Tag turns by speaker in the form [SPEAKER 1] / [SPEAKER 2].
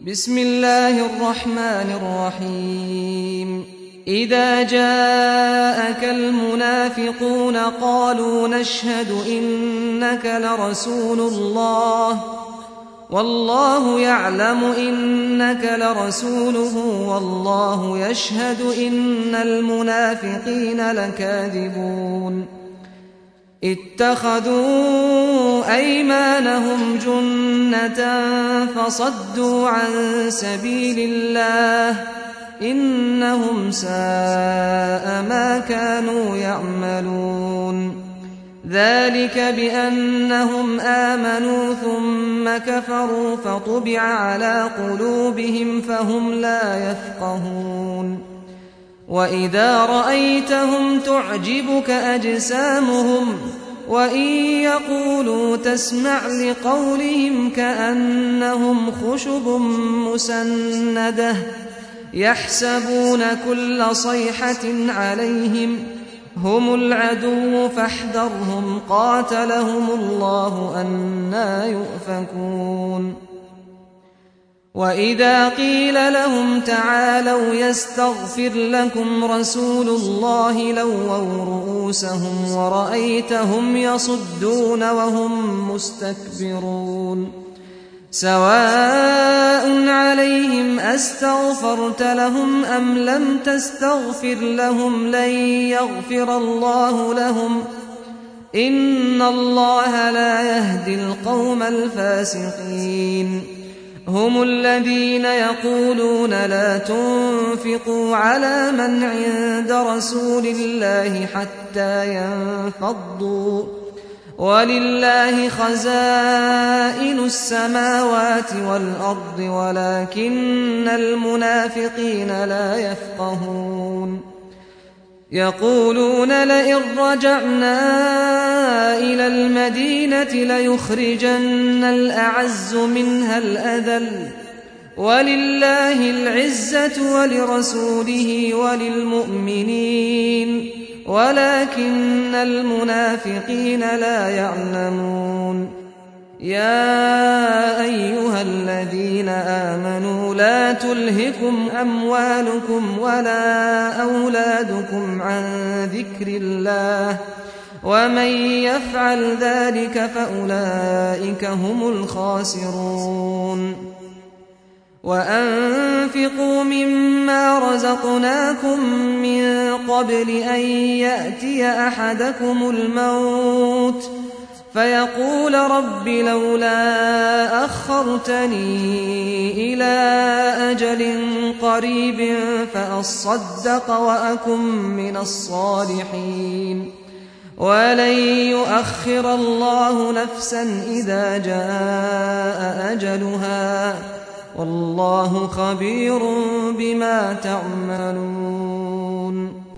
[SPEAKER 1] بسم الله الرحمن الرحيم إذا جاءك المنافقون قالوا نشهد إنك لرسول الله والله يعلم إنك لرسوله والله يشهد إن المنافقين لكاذبون اتخذوا أيمانهم جنة فصدوا عن سبيل الله إنهم ساء ما كانوا يعملون ذلك بأنهم آمنوا ثم كفروا فطبع على قلوبهم فهم لا يفقهون وإذا رأيتهم تعجبك أجسامهم وإن يقولوا تسمع لقولهم كأنهم خشب مسندة يحسبون كل صيحة عليهم هم العدو فاحذرهم قاتلهم الله أنى يؤفكون وإذا قيل لهم تعالوا يستغفر لكم رسول الله لووا رؤوسهم ورأيتهم يصدون وهم مستكبرون سواء عليهم أستغفرت لهم أم لم تستغفر لهم لن يغفر الله لهم إن الله لا يهدي القوم الفاسقين هم الذين يقولون لا تنفقوا على من عند رسول الله حتى ينفضوا ولله خزائن السماوات والأرض ولكن المنافقين لا يفقهون يقولون لئن رجعنا إلى المدينة ليخرجن الأعز منها الأذل ولله العزة ولرسوله وللمؤمنين ولكن المنافقين لا يعلمون يا أيها الذين آمنوا لا تلهكم أموالكم ولا أولادكم عن ذكر الله ومن يفعل ذلك فأولئك هم الخاسرون وأنفقوا مما رزقناكم من قبل أن يأتي أحدكم الموت فيقول رب لولا أخرتني إلى أجل قريب فأصدق وأكن من الصالحين ولن يؤخر الله نفسا إذا جاء أجلها والله خبير بما تعملون